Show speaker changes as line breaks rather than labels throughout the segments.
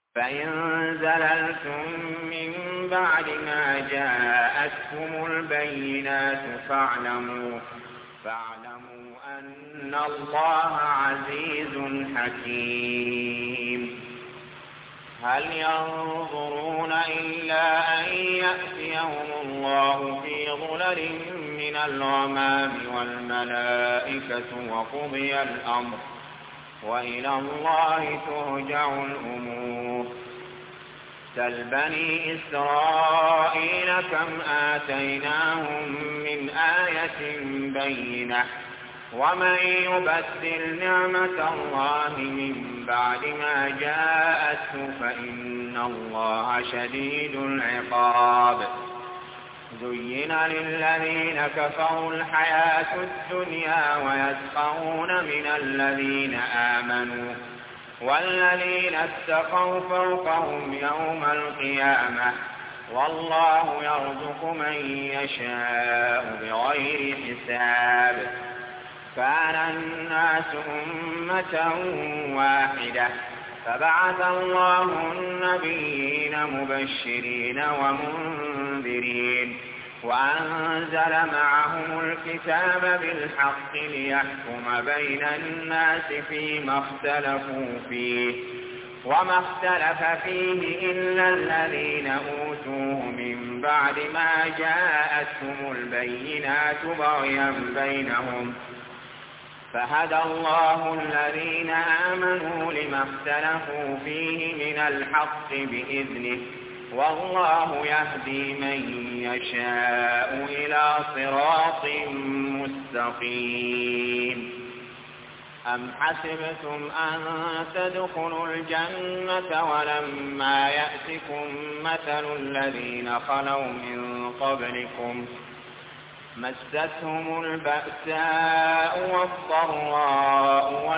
فإن زللتم من بعد ما جاءتكم البينات فاعلموا أن الله عزيز حكيم. هل ينظرون إلا أن يأتيهم الله في ظلل من الغمام والملائكة وقضي الأمر وإلى الله ترجع الأمور. سل بني إسرائيل كم آتيناهم من آية بينة ومن يبدل نعمة الله من بعد ما جاءته فإن الله شديد العقاب. زين للذين كفروا الحياة الدنيا ويسخرون من الذين آمنوا والذين اتقوا فوقهم يوم القيامة والله يرزق من يشاء بغير حساب. كان الناس أمة واحدة فبعث الله النبيين مبشرين ومنذرين وأنزل معهم الكتاب بالحق ليحكم بين الناس فيما اختلفوا فيه وما اختلف فيه إلا الذين أوتوه من بعد ما جاءتهم البينات بغيا بينهم فهدى الله الذين آمنوا لما اختلفوا فيه من الحق بإذنه والله يهدي من يشاء إلى صراط مستقيم. أم حسبتم أن تدخلوا الجنة ولما يأتكم مثل الذين خلوا من قبلكم مستهم البأساء والضراء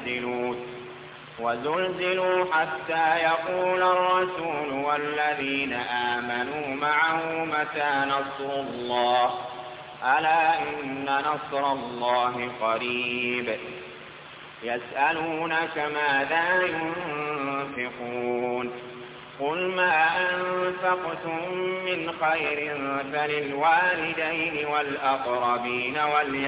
وزلزلوا حتى يقول الرسول والذين آمنوا معه متى نصر الله ألا إن نصر الله قريب. يسألونك ماذا ينفقون قل ما أنفقتم من خير فللوالدين والأقربين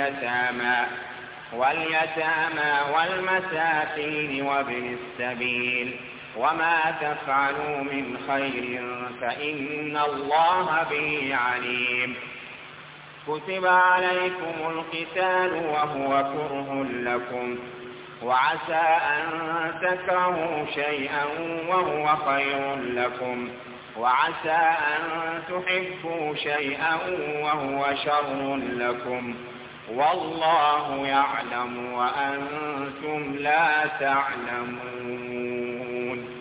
واليتامى والمساكين وابن السبيل وما تفعلوا من خير فإن الله به عليم. كتب عليكم القتال وهو كره لكم وعسى أن تكرهوا شيئا وهو خير لكم وعسى أن تحبوا شيئا وهو شر لكم والله يعلم وأنتم لا تعلمون.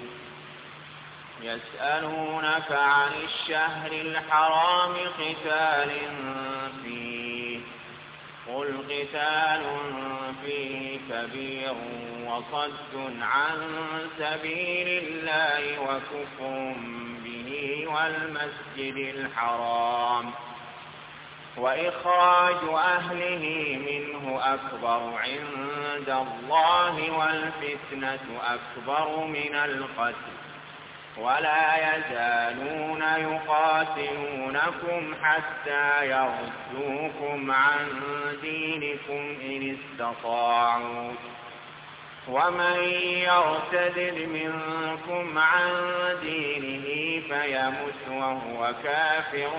يسألونك عن الشهر الحرام قتال فيه قل قتال فيه كبير وصد عن سبيل الله وكفر به والمسجد الحرام وإخراج أهله منه أكبر عند الله والفتنة أكبر من القتل ولا يزالون يقاتلونكم حتى يردوكم عن دينكم إن استطاعوا ومن يرتد منكم عن دينه فيمت وهو كافر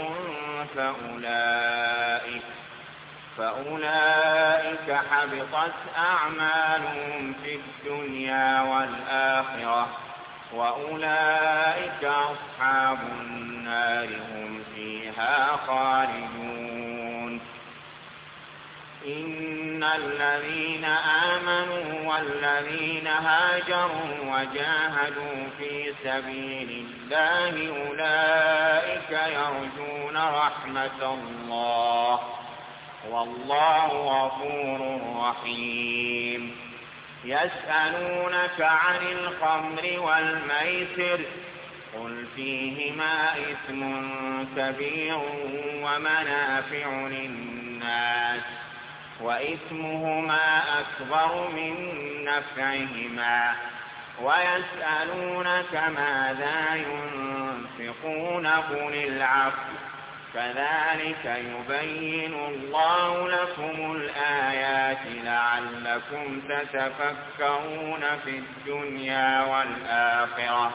فأولئك حبطت أعمالهم في الدنيا والآخرة وأولئك أصحاب النار هم فيها خالدون. إن الذين آمنوا والذين هاجروا وجاهدوا في سبيل الله أولئك يرجون رحمة الله والله غفور رحيم. يسألونك عن الخمر والميسر قل فيهما إثم كبير ومنافع للناس وإثمهما أكبر من نفعهما ويسألونك ماذا ينفقون قل العفو كذلك يبين الله لكم الآيات لعلكم تتفكرون في الدنيا والآخرة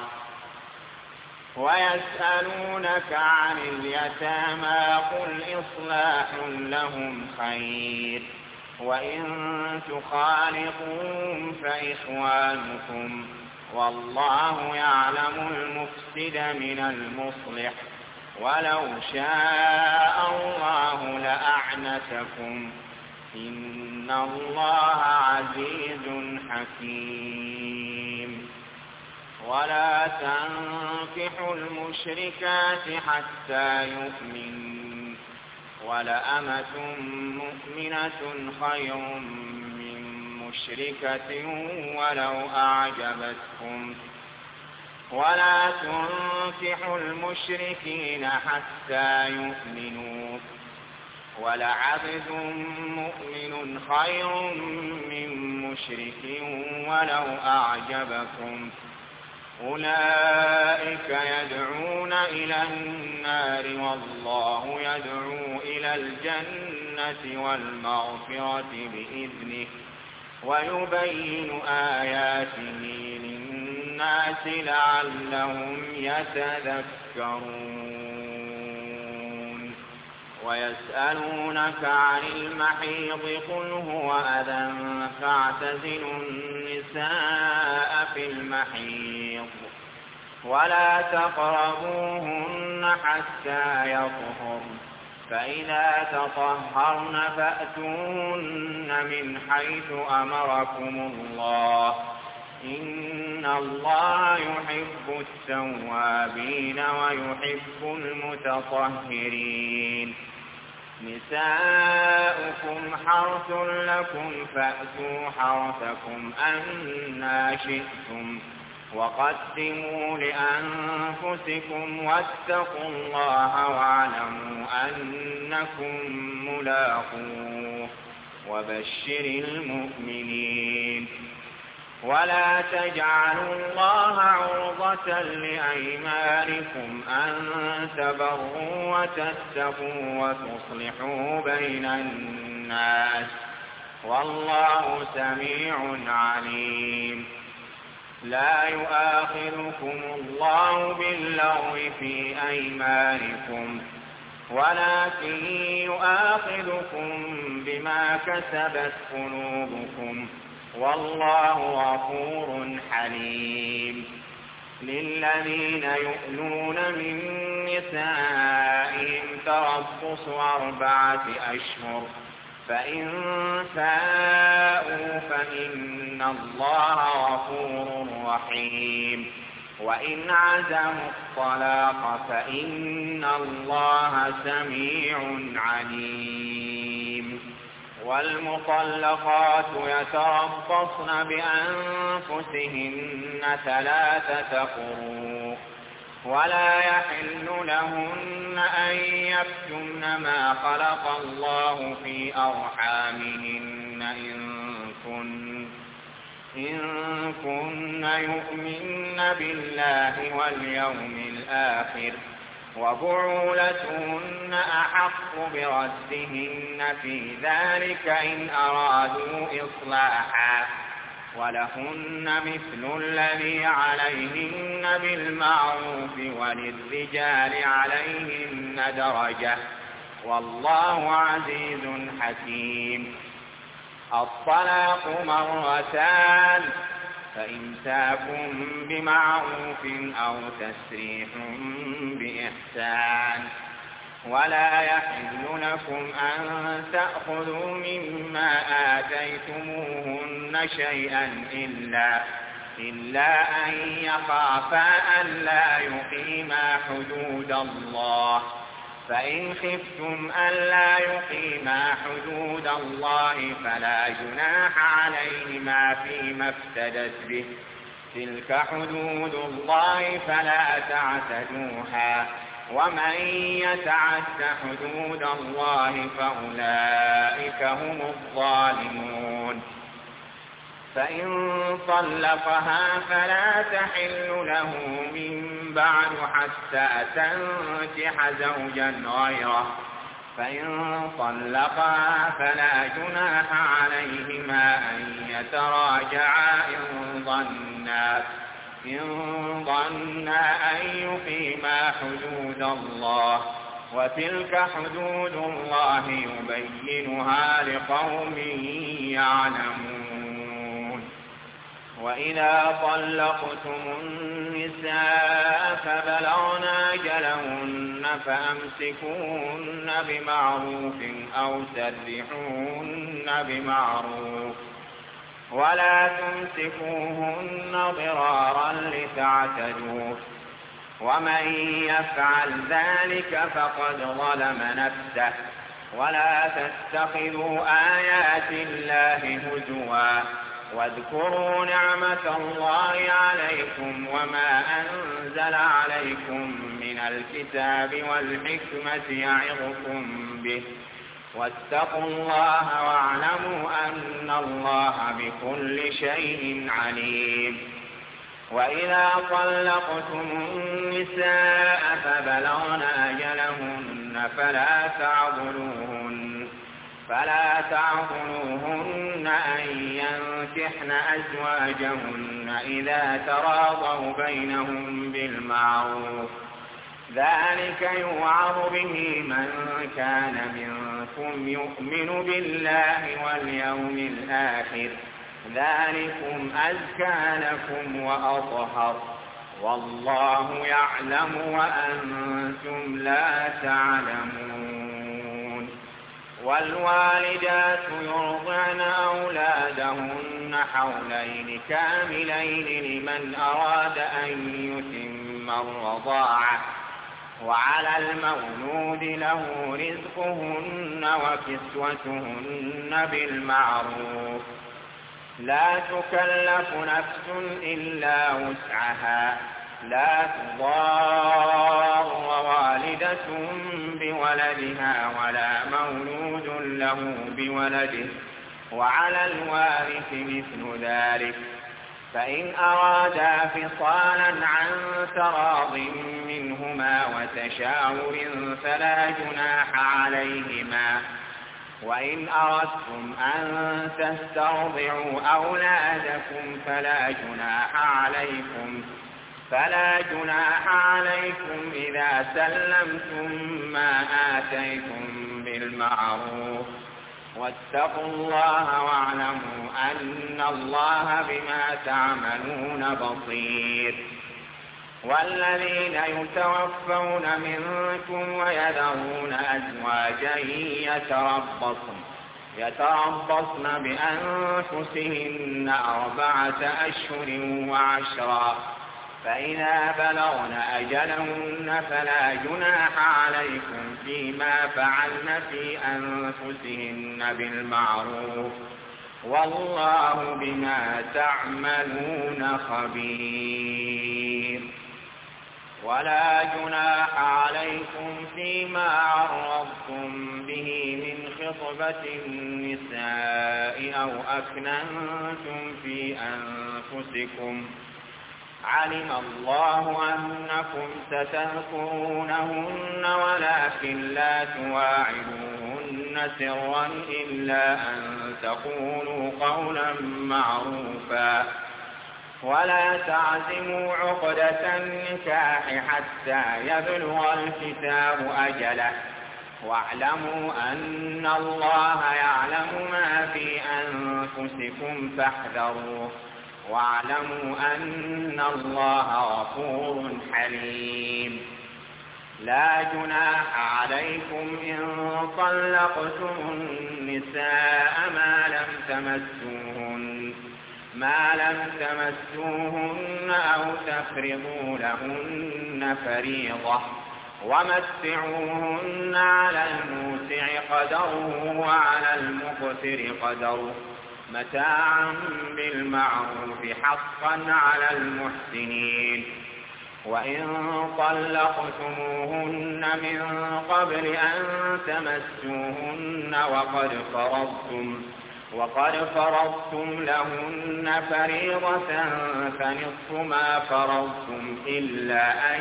ويسألونك عن اليتامى قل إصلاح لهم خير وإن تخالطوهم فإخوانكم والله يعلم المفسد من المصلح ولو شاء الله لأعنتكم إن الله عزيز حكيم ولا تنكحوا المشركات حتى يؤمنوا ولأمة مؤمنة خير من مشركة ولو أعجبتكم ولا تنكحوا المشركين حتى يؤمنوا ولعبد مؤمن خير من مشرك ولو أعجبكم أولئك يدعون إلى النار والله يدعو إلى الجنة والمغفرة بإذنه ويبين آياته للناس لعلهم يتذكرون ويسألونك عن المحيض قل هو أذى فاعتزلوا النساء في المحيض ولا تقربوهن حتى يطهرن فإذا تطهرن فأتوهن من حيث أمركم الله إن الله يحب التوابين ويحب المتطهرين نساؤكم حرث لكم فأتوا حرثكم أنى شئتم وقدموا لأنفسكم واتقوا الله واعلموا أنكم ملاقوه وبشر المؤمنين ولا تجعلوا الله عرضة لأيمانكم أن تبروا وتتقوا وتصلحوا بين الناس والله سميع عليم لا يؤاخذكم الله باللغو في أيمانكم ولكن يؤاخذكم بما كسبت قلوبكم والله غفور حليم للذين يؤلون من نسائهم تربص 4 أشهر فإن فاءوا فإن الله غفور رحيم وإن عزموا الطلاق فإن الله سميع عليم والمطلقات يتربصن بأنفسهن 3 قروء ولا يحل لهن أن يكتمن ما خلق الله في أرحامهن إن كن يؤمن بالله واليوم الآخر وبعولتهن أحق بردهن في ذلك إن أرادوا إصلاحا ولهن مثل الذي عليهن بالمعروف وللرجال عليهن درجة والله عزيز حكيم الطلاق 2 فإمساك بمعروف أو تسريح بإحسان ولا يحل لكم أن تأخذوا مما آتيتموهن شيئا إلا أن يخافا ألا يقيما حدود الله فإن خفتم ألا يقيما حدود الله فلا جناح عليهما فيما افتدت به تلك حدود الله فلا تعتدوها ومن يتعد حدود الله فأولئك هم الظالمون فإن طلقها فلا تحل له من بعد حتى تنكح زوجا غيره. فإن طلقها فلا جناح عليهما أن يتراجعا إن ظنا أن يقيما حدود الله، وتلك حدود الله يبينها لقوم يعلمون. وإذا طلقتم النساء فبلغن أجلهن فأمسكوهن بمعروف أو سرحوهن بمعروف، ولا تمسكوهن ضرارا لتعتدوا، ومن يفعل ذلك فقد ظلم نفسه. ولا تتخذوا آيات الله هزوا، واذكروا نعمة الله عليكم وما أنزل عليكم من الكتاب والحكمة يعظكم به، واتقوا الله واعلموا أن الله بكل شيء عليم. وإذا طلقتم النساء فبلغن أجلهن فلا تعضلوهن أن ينكحن أزواجهن إذا تراضوا بينهم بالمعروف، ذلك يوعظ به من كان منكم يؤمن بالله واليوم الآخر، ذلكم أزكى لكم وأطهر، والله يعلم وأنتم لا تعلمون. والوالدات يرضعن أولادهن حولين كاملين لمن أراد أن يتم الرضاعة، وعلى المولود له رزقهن وكسوتهن بالمعروف، لا تكلف نفس إلا وسعها، لا تضار والدة بولدها ولا مولود له بولده، وعلى الوارث مثل ذلك. فإن أرادا فصالا عن تراض منهما وتشاور فلا جناح عليهما. وإن أردتم أن تسترضعوا أولادكم فلا جناح عليكم إذا سلمتم ما آتيتم بالمعروف، واتقوا الله واعلموا أن الله بما تعملون بصير. والذين يتوفون منكم ويذرون أزواجا يتربصن بأنفسهن 4 أشهر و10، فإذا بلغن أجلهن فلا جناح عليكم فيما فعلن في أنفسهن بالمعروف، والله بما تعملون خبير. ولا جناح عليكم فيما عرضتم به من خطبة النساء أو أكننتم في أنفسكم، علم الله أنكم ستذكرونهن ولكن لا تواعدوهن سرا إلا أن تقولوا قولا معروفا، ولا تعزموا عقدة النكاح حتى يبلغ الكتاب أجله، واعلموا أن الله يعلم ما في أنفسكم فاحذروه، واعلموا أن الله غفور حليم. لا جناح عليكم إن طلقتم النساء ما لم تمسوهن أو تفرضوا لهن فريضة، ومتعوهن على الموسع قدره وعلى المقتر قدره متاعا بالمعروف حقا على المحسنين. وإن طلقتموهن من قبل أن تمسوهن وقد فرضتم لهن فريضة فنصف ما فرضتم إلا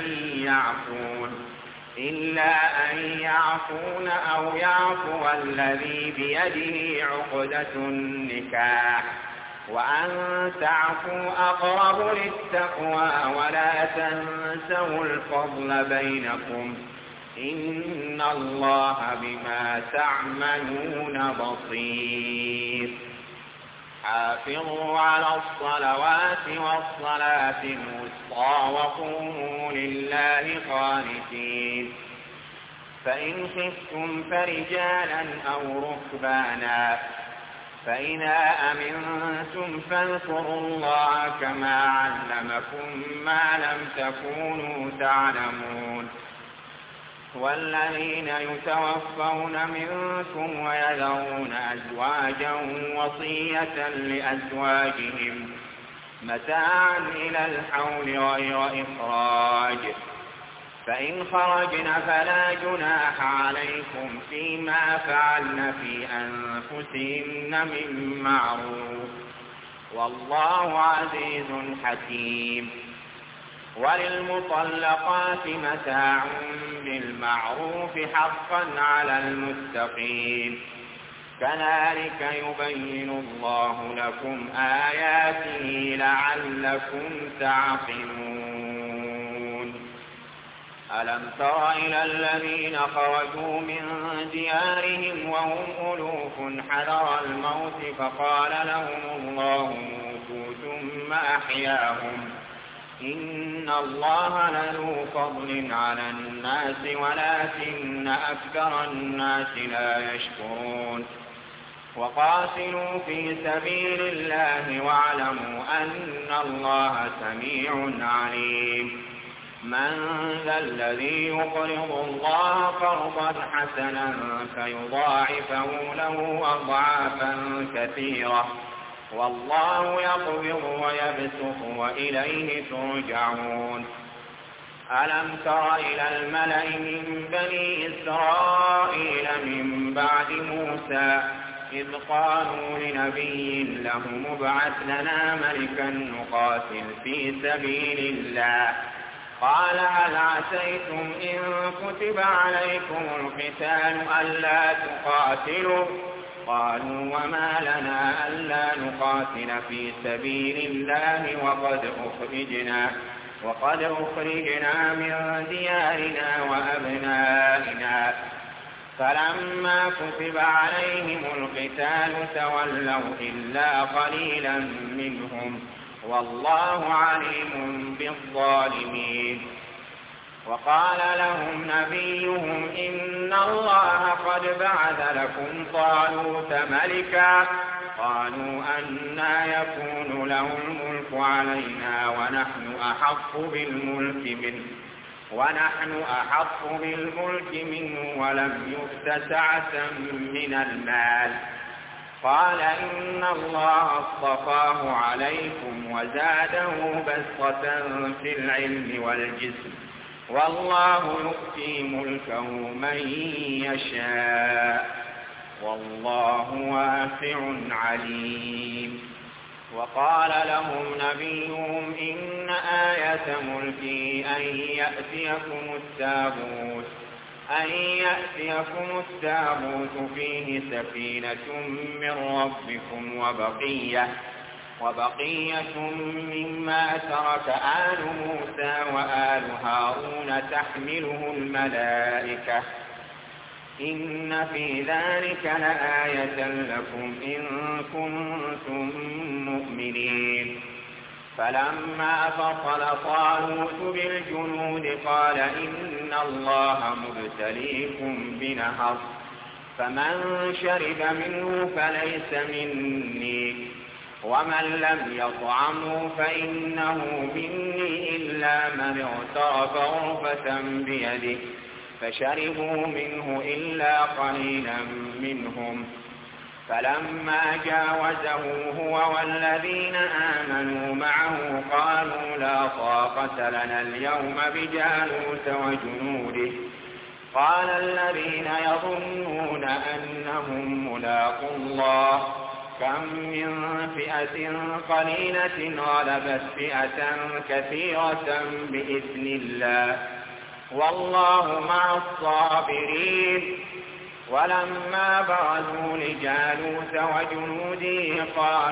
أن يعفون أو يعفو الذي بيده عقدة النكاح وأن تعفوا أقرب للتقوى ولا تنسوا الفضل بينكم إن الله بما تعملون بصير. حافظوا على الصلوات والصلاة الوسطى وقوموا لله قانتين. فإن خفتم فرجالا أو ركبانا فإذا أمنتم فاذكروا الله كما علمكم ما لم تكونوا تعلمون. والذين يتوفون منكم ويذرون أزواجا وصية لأزواجهم متاعا إلى الحول غير إخراج فإن خرجن فلا جناح عليكم فيما فعلن في أنفسهن من معروف والله عزيز حكيم. وللمطلقات متاع بالمعروف حقا على المتقين كذلك يبين الله لكم آياته لعلكم تعقلون. ألم تر إلى الذين خرجوا من ديارهم وهم ألوف حذر الموت فقال لهم الله موتوا ثم أحياهم إن الله لذو فضل على الناس ولكن أكثر الناس لا يشكرون. وقاتلوا في سبيل الله واعلموا أن الله سميع عليم. من ذا الذي يقرض الله قرضا حسنا فيضاعفه له أضعافا كثيرة والله يقبض ويبسط وإليه ترجعون. ألم تر إلى الملأ من بني إسرائيل من بعد موسى إذ قالوا لنبي لهم ابعث لنا ملكا نقاتل في سبيل الله قال هل عسيتم إن كتب عليكم القتال ألا تقاتلوا قالوا وما لنا ألا نقاتل في سبيل الله وقد أخرجنا من ديارنا وأبنائنا فلما كتب عليهم القتال تولوا إلا قليلا منهم والله عليم بالظالمين. وقال لهم نبيهم إن الله قد بعث لكم طالوت ملكا قالوا أنى يكون له الملك علينا ونحن أحق بالملك منه ولم يؤت سعة من المال قال إن الله اصطفاه عليكم وزاده بسطة في العلم والجسم والله يؤتي ملكه من يشاء والله واسع عليم. وقال لهم نبيهم إن آية ملكه أن يأتيكم التابوت فيه سكينة من ربكم وبقية مما ترك آل موسى وآل هارون تحمله الملائكة إن في ذلك لآية لكم إن كنتم مؤمنين. فلما فصل طالوت بالجنود قال إن الله مبتليكم بنهر فمن شرب منه فليس مني ومن لم يطعمه فإنه مني إلا من اغترف غرفة بيده فشربوا منه إلا قليلا منهم فلما جاوزه هو والذين آمنوا معه قالوا لا طاقة لنا اليوم بجالوت وجنوده قال الذين يظنون أنهم ملاقو الله كم من فئة قليلة غلبت فئة كثيرة بإذن الله والله مع الصابرين. ولما برزوا لجالوت وجنوده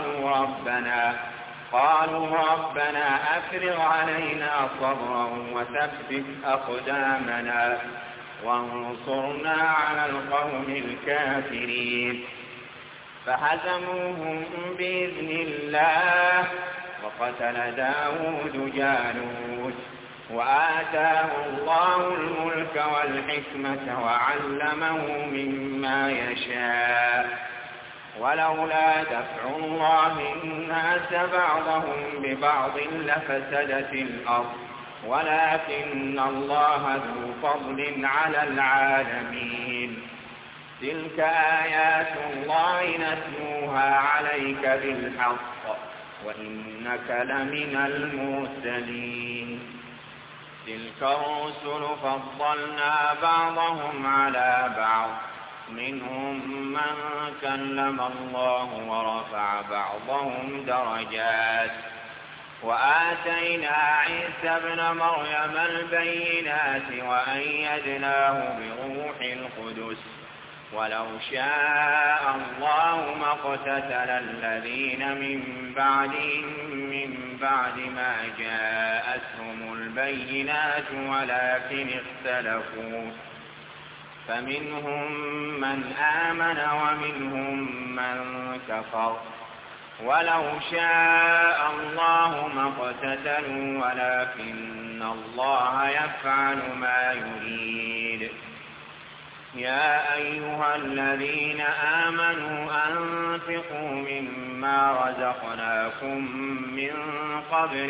قالوا ربنا أفرغ علينا صبرا وثبت أقدامنا وانصرنا على القوم الكافرين. فهزموهم بإذن الله وقتل داود جالوت وآتاه الله الملك والحكمة وعلمه مما يشاء. ولولا دفع الله الناس بعضهم ببعض لفسدت الأرض ولكن الله ذو فضل على العالمين. تلك آيات الله نتلوها عليك بالحق وإنك لمن المرسلين. تلك الرسل فضلنا بعضهم على بعض منهم من كلم الله ورفع بعضهم درجات وآتينا عيسى ابن مريم البينات وأيدناه بروح القدس ولو شاء الله ما اقتتل الذين من بعد ما جاءتهم البينات ولكن اختلفوا فمنهم من آمن ومنهم من كفر ولو شاء الله ما اقتتلوا ولكن الله يفعل ما يريد. يا أيها الذين آمنوا أنفقوا مما رزقناكم من قبل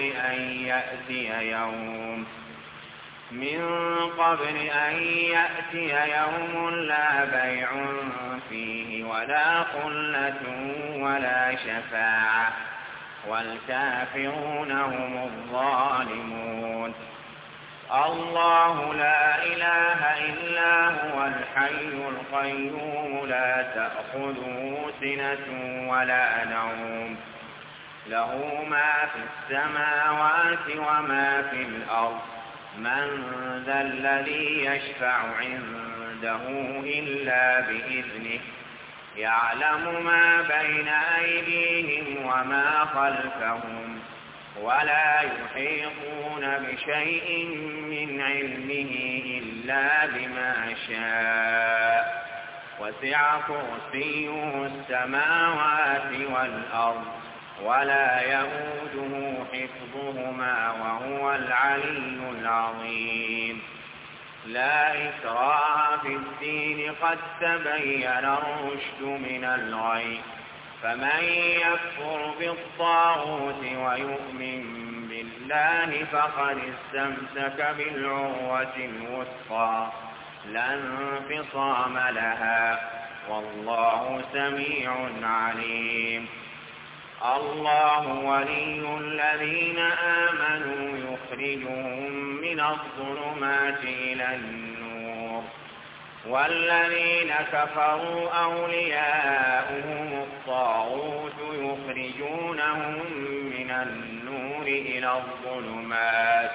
أن يأتي يوم لا بيع فيه ولا خلة ولا شفاعة والكافرون هم الظالمون. الله لا إله إلا هو الحي القيوم لا تأخذه سنة ولا نوم له ما في السماوات وما في الأرض من ذا الذي يشفع عنده إلا بإذنه يعلم ما بين أيديهم وما خلفهم ولا يحيطون بشيء من علمه إلا بما شاء وسع كرسيه السماوات والأرض ولا يئوده حفظهما وهو العلي العظيم. لا إكراه في الدين قد تبين الرشد من الغي فمن يكفر بالطاغوت ويؤمن بالله فقد استمسك بالعروة الوثقى لا انفصام لها والله سميع عليم. الله ولي الذين آمنوا يخرجهم من الظلمات إلى النور والذين كفروا أولياؤهم الطاغوت يخرجونهم من النور إلى الظلمات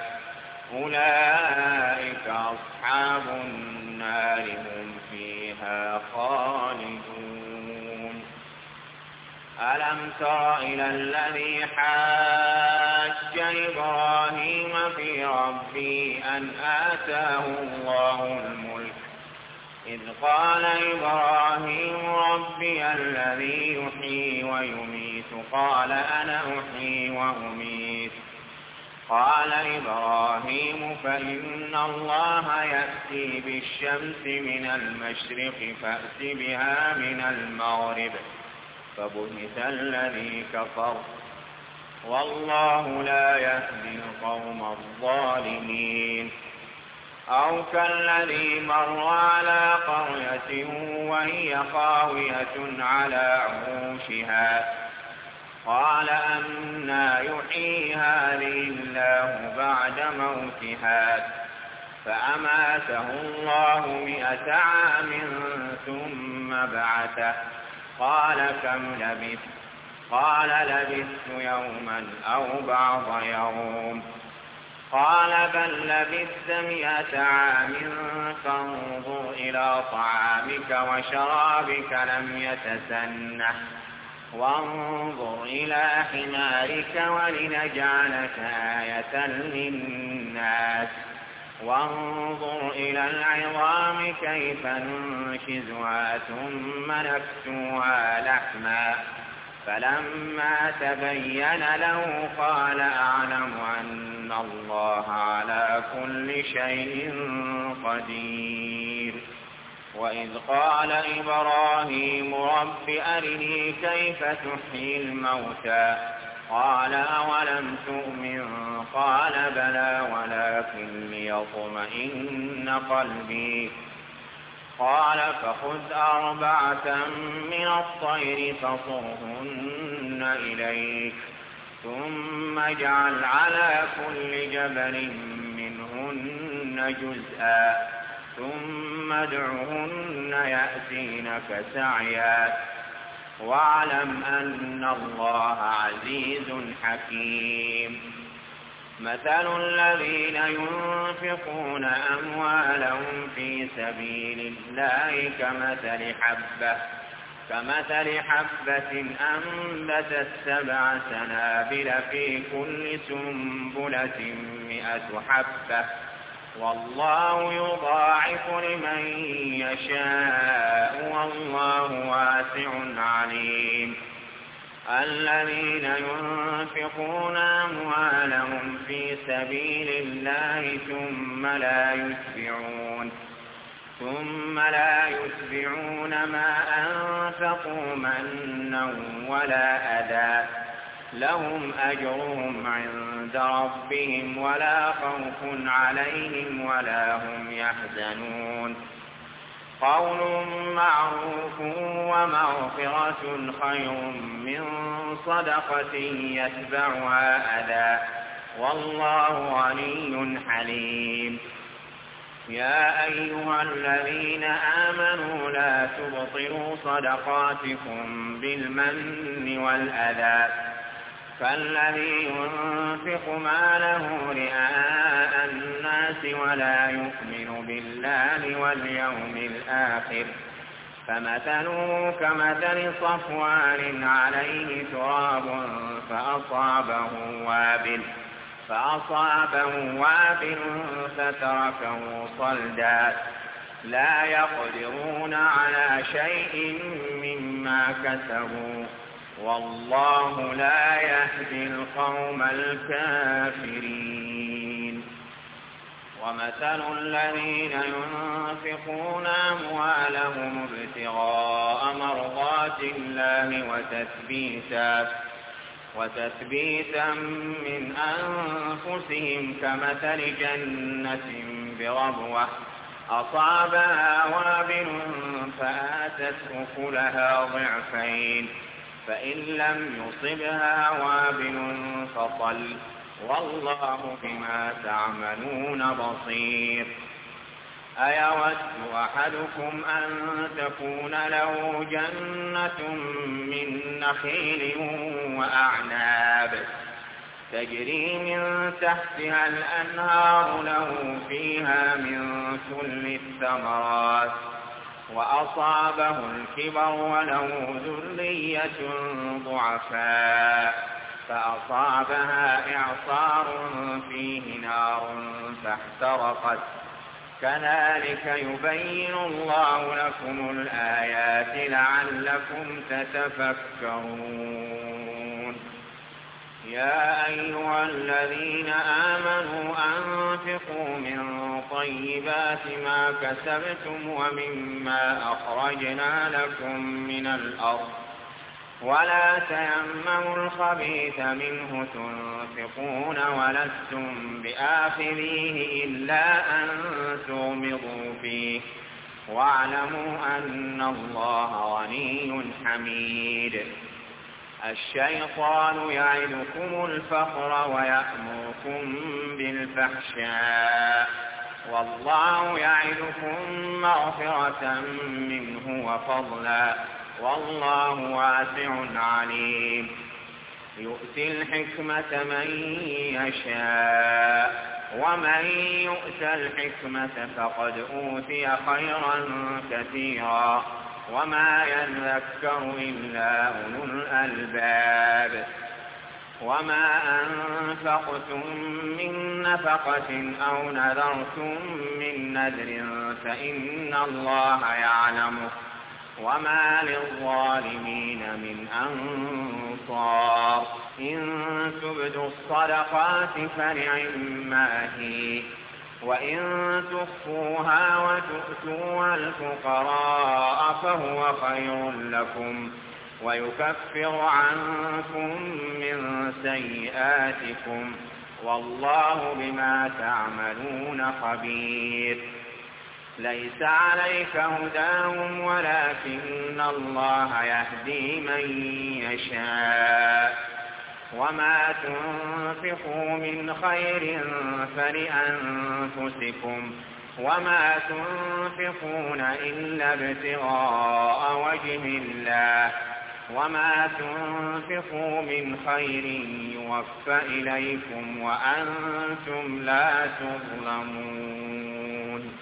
أولئك أصحاب النار هم فيها خالدون. ألم تر إلى الذي حاج إبراهيم في ربه أن آتاه الله الملك إذ قال إبراهيم ربي الذي يحيي ويميت قال أنا أحيي وأميت قال إبراهيم فإن الله يأتي بالشمس من المشرق فأت بها من المغرب فبهت الذي كفر والله لا يهدي القوم الظالمين. أو كالذي مر على قرية وهي خاوية على عروشها قال أنى يحيي هذه الله بعد موتها فأماته الله 100 عام ثم بعثه قال كم لبثت؟ قال لبثت يوما أو بعض يوم. قال بل لبثت 100 عام فانظر إلى طعامك وشرابك لم يتسنه وانظر إلى حمارك ولنجعلك آية للناس وانظر إلى العظام كيف ننشزها ثم نكسوها لحما فلما تبين له قال أعلم أن الله على كل شيء قدير. وإذ قال إبراهيم رب أرني كيف تحيي الموتى قال أولم تؤمن قال بلى ولكن ليطمئن قلبي قال فخذ 4 من الطير فصرهن إليك ثم اجعل على كل جبل منهن جزءا ثم ادعهن يأتينك سعيا واعلم أن الله عزيز حكيم. مثل الذين ينفقون أموالهم في سبيل الله كمثل حبة أنبتت 7 سنابل في كل سنبلة 100 حبة والله يضاعف لمن يشاء والله واسع عليم. الذين ينفقون أموالهم في سبيل الله ثم لا يتبعون ما أنفقوا منا ولا أذى لهم أجرهم عند ربهم ولا خوف عليهم ولا هم يحزنون. قول معروف ومغفرة خير من صدقة يتبعها أذى والله غني حليم. يا أيها الذين آمنوا لا تبطلوا صدقاتكم بالمن والأذى كالذي ينفق ماله رئاء الناس ولا يؤمن بالله واليوم الآخر فمثله كمثل صفوان عليه تراب فأصابه وابل فتركه صلدا لا يقدرون على شيء مما كسبوا والله لا يهدي القوم الكافرين. ومثل الذين ينفقون أموالهم ابتغاء مرضات الله وتثبيتا من أنفسهم كمثل جنة بربوة أصابها وابل فآتت أكلها ضعفين فإن لم يصبها وابل فطل والله بما تعملون بصير. أيود أحدكم أن تكون له جنة من نخيل وأعناب تجري من تحتها الأنهار له فيها من كل الثمرات وأصابه الكبر وله ذرية ضعفاء فأصابها إعصار فيه نار فاحترقت كذلك يبين الله لكم الآيات لعلكم تتفكرون. يا أيها الذين آمنوا أنفقوا من طيبات ما كسبتم ومما أخرجنا لكم من الأرض ولا تيمموا الخبيث منه تنفقون ولستم بآخذيه إلا أن تغمضوا فيه واعلموا أن الله غني حميد. الشيطان يعدكم الفقر ويأمركم بالفحشاء والله يعدكم مغفرة منه وفضلا والله واسع عليم يؤتي الحكمة من يشاء ومن يؤت الحكمة فقد أوتي خيرا كثيرا وما يذكر إلا أولو الألباب وما أنفقتم من نفقة أو نذرتم من نذر فإن الله يعلمه وما للظالمين من أنصار إن تبدوا الصدقات فنعما هي وإن تخفوها وتؤتوها الفقراء فهو خير لكم ويكفر عنكم من سيئاتكم والله بما تعملون خبير ليس عليك هداهم ولكن الله يهدي من يشاء وما تنفقوا من خير فلأنفسكم وما تنفقون إلا ابتغاء وجه الله وما تنفقوا من خير يوفى إليكم وأنتم لا تظلمون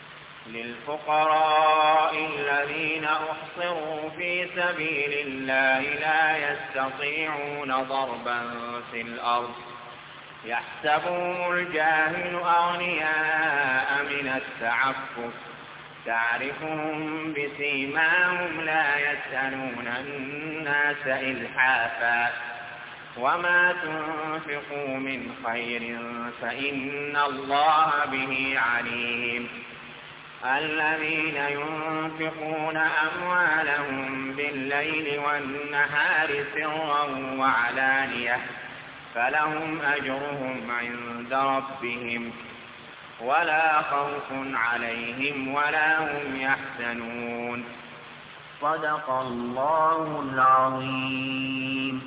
للفقراء الذين أحصروا في سبيل الله لا يستطيعون ضربا في الأرض يحسبهم الجاهل أغنياء من التعفف تعرفهم بسيماهم لا يسألون الناس إلحافا وما تنفقوا من خير فإن الله به عليم الذين ينفقون أموالهم بالليل والنهار سرا وعلانية فلهم أجرهم عند ربهم ولا خوف عليهم ولا هم يحزنون صدق الله العظيم.